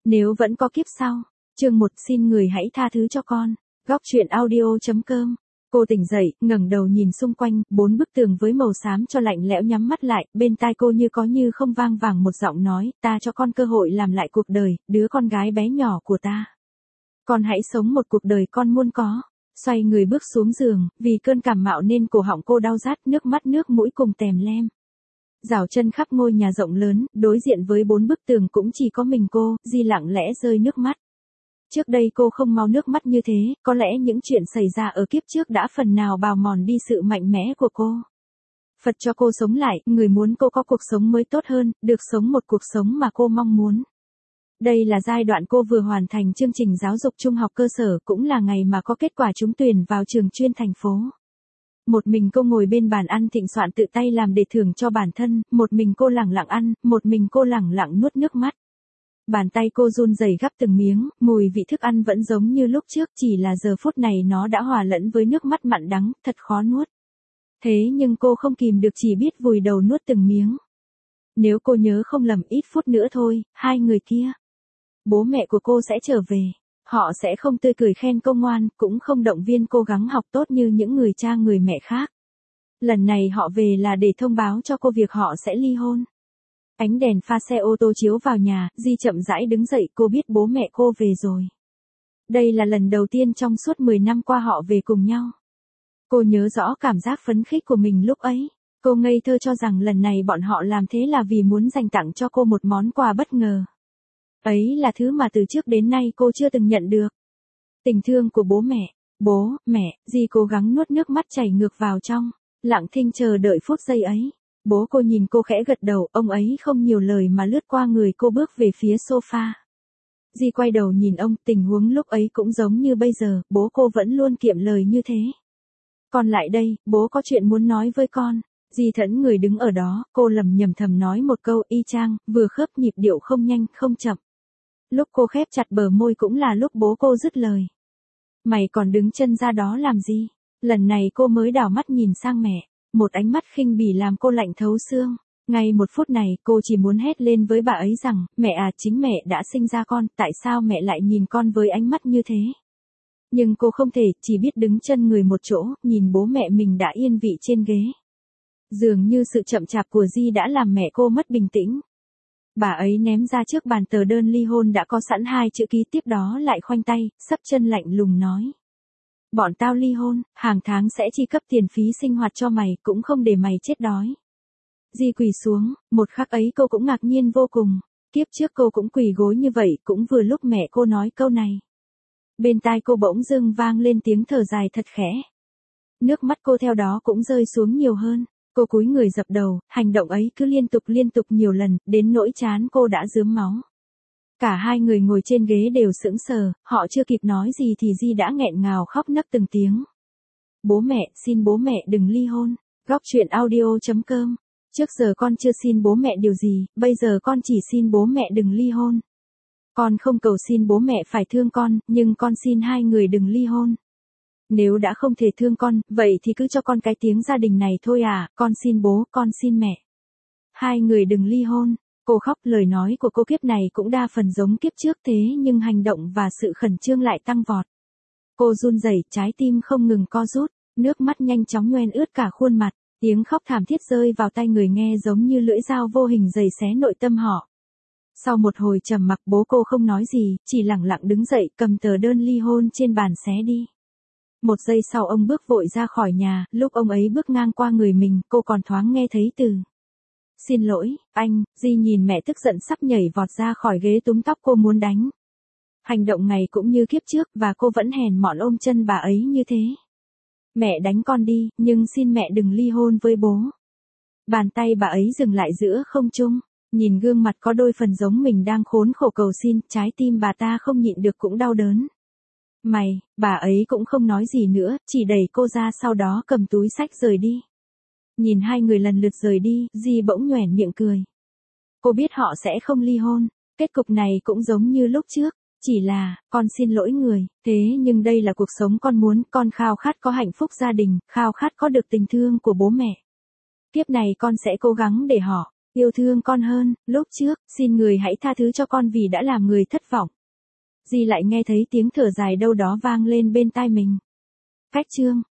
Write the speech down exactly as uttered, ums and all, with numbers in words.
Nếu vẫn có kiếp sau. Chương một xin người hãy tha thứ cho con. Góc truyện audio.com. Cô tỉnh dậy, ngẩng đầu nhìn xung quanh, bốn bức tường với màu xám cho lạnh lẽo nhắm mắt lại, bên tai cô như có như không vang vẳng một giọng nói, ta cho con cơ hội làm lại cuộc đời, đứa con gái bé nhỏ của ta. Con hãy sống một cuộc đời con muốn có. Xoay người bước xuống giường, vì cơn cảm mạo nên cổ họng cô đau rát, nước mắt nước mũi cùng tèm lem. Rảo chân khắp ngôi nhà rộng lớn, đối diện với bốn bức tường cũng chỉ có mình cô, Di lặng lẽ rơi nước mắt. Trước đây cô không mau nước mắt như thế, có lẽ những chuyện xảy ra ở kiếp trước đã phần nào bào mòn đi sự mạnh mẽ của cô. Phật cho cô sống lại, người muốn cô có cuộc sống mới tốt hơn, được sống một cuộc sống mà cô mong muốn. Đây là giai đoạn cô vừa hoàn thành chương trình giáo dục trung học cơ sở, cũng là ngày mà có kết quả trúng tuyển vào trường chuyên thành phố. Một mình cô ngồi bên bàn ăn thịnh soạn tự tay làm để thưởng cho bản thân, một mình cô lẳng lặng ăn, một mình cô lẳng lặng nuốt nước mắt. Bàn tay cô run rẩy gắp từng miếng, mùi vị thức ăn vẫn giống như lúc trước, chỉ là giờ phút này nó đã hòa lẫn với nước mắt mặn đắng, thật khó nuốt. Thế nhưng cô không kìm được, chỉ biết vùi đầu nuốt từng miếng. Nếu cô nhớ không lầm, ít phút nữa thôi, hai người kia, bố mẹ của cô sẽ trở về. Họ sẽ không tươi cười khen cô ngoan, cũng không động viên cố gắng học tốt như những người cha người mẹ khác. Lần này họ về là để thông báo cho cô việc họ sẽ ly hôn. Ánh đèn pha xe ô tô chiếu vào nhà, Di chậm rãi đứng dậy, cô biết bố mẹ cô về rồi. Đây là lần đầu tiên trong suốt mười năm qua họ về cùng nhau. Cô nhớ rõ cảm giác phấn khích của mình lúc ấy. Cô ngây thơ cho rằng lần này bọn họ làm thế là vì muốn dành tặng cho cô một món quà bất ngờ. Ấy là thứ mà từ trước đến nay cô chưa từng nhận được. Tình thương của bố mẹ. Bố, mẹ, Di cố gắng nuốt nước mắt chảy ngược vào trong, lặng thinh chờ đợi phút giây ấy. Bố cô nhìn cô khẽ gật đầu, ông ấy không nhiều lời mà lướt qua người cô bước về phía sofa. Di quay đầu nhìn ông, tình huống lúc ấy cũng giống như bây giờ, bố cô vẫn luôn kiệm lời như thế. Con lại đây, bố có chuyện muốn nói với con. Di thẫn người đứng ở đó, cô lầm nhầm thầm nói một câu y chang, vừa khớp nhịp điệu không nhanh, không chậm. Lúc cô khép chặt bờ môi cũng là lúc bố cô dứt lời. Mày còn đứng chân ra đó làm gì? Lần này cô mới đảo mắt nhìn sang mẹ. Một ánh mắt khinh bỉ làm cô lạnh thấu xương. Ngay một phút này cô chỉ muốn hét lên với bà ấy rằng, mẹ à, chính mẹ đã sinh ra con, tại sao mẹ lại nhìn con với ánh mắt như thế? Nhưng cô không thể, chỉ biết đứng chân người một chỗ, nhìn bố mẹ mình đã yên vị trên ghế. Dường như sự chậm chạp của Di đã làm mẹ cô mất bình tĩnh. Bà ấy ném ra trước bàn tờ đơn ly hôn đã có sẵn hai chữ ký, tiếp đó lại khoanh tay, sấp chân lạnh lùng nói. Bọn tao ly hôn, hàng tháng sẽ chi cấp tiền phí sinh hoạt cho mày, cũng không để mày chết đói. Di quỳ xuống, một khắc ấy cô cũng ngạc nhiên vô cùng. Kiếp trước cô cũng quỳ gối như vậy, cũng vừa lúc mẹ cô nói câu này. Bên tai cô bỗng dưng vang lên tiếng thở dài thật khẽ. Nước mắt cô theo đó cũng rơi xuống nhiều hơn. Cô cúi người dập đầu, hành động ấy cứ liên tục liên tục nhiều lần, đến nỗi trán cô đã rướm máu. Cả hai người ngồi trên ghế đều sững sờ, họ chưa kịp nói gì thì Di đã nghẹn ngào khóc nấc từng tiếng. Bố mẹ, xin bố mẹ đừng ly hôn. Góc truyện audio.com. Trước giờ con chưa xin bố mẹ điều gì, bây giờ con chỉ xin bố mẹ đừng ly hôn. Con không cầu xin bố mẹ phải thương con, nhưng con xin hai người đừng ly hôn. Nếu đã không thể thương con, vậy thì cứ cho con cái tiếng gia đình này thôi à, con xin bố, con xin mẹ. Hai người đừng ly hôn. Cô khóc, lời nói của cô kiếp này cũng đa phần giống kiếp trước thế nhưng hành động và sự khẩn trương lại tăng vọt. Cô run rẩy, trái tim không ngừng co rút, nước mắt nhanh chóng nhoen ướt cả khuôn mặt, tiếng khóc thảm thiết rơi vào tai người nghe giống như lưỡi dao vô hình giày xé nội tâm họ. Sau một hồi trầm mặc, bố cô không nói gì, chỉ lẳng lặng đứng dậy, cầm tờ đơn ly hôn trên bàn xé đi. Một giây sau ông bước vội ra khỏi nhà, lúc ông ấy bước ngang qua người mình, cô còn thoáng nghe thấy từ. Xin lỗi, anh. Di nhìn mẹ tức giận sắp nhảy vọt ra khỏi ghế túm tóc cô muốn đánh. Hành động ngày cũng như kiếp trước và cô vẫn hèn mọn ôm chân bà ấy như thế. Mẹ đánh con đi, nhưng xin mẹ đừng ly hôn với bố. Bàn tay bà ấy dừng lại giữa không trung, nhìn gương mặt có đôi phần giống mình đang khốn khổ cầu xin, trái tim bà ta không nhịn được cũng đau đớn. Mày, bà ấy cũng không nói gì nữa, chỉ đẩy cô ra sau đó cầm túi xách rời đi. Nhìn hai người lần lượt rời đi, Di bỗng nhoẻn miệng cười. Cô biết họ sẽ không ly hôn, kết cục này cũng giống như lúc trước, chỉ là, con xin lỗi người, thế nhưng đây là cuộc sống con muốn, con khao khát có hạnh phúc gia đình, khao khát có được tình thương của bố mẹ. Kiếp này con sẽ cố gắng để họ Yêu thương con hơn, lúc trước, xin người hãy tha thứ cho con vì đã làm người thất vọng. Dì lại nghe thấy tiếng thở dài đâu đó vang lên bên tai mình. Cách chương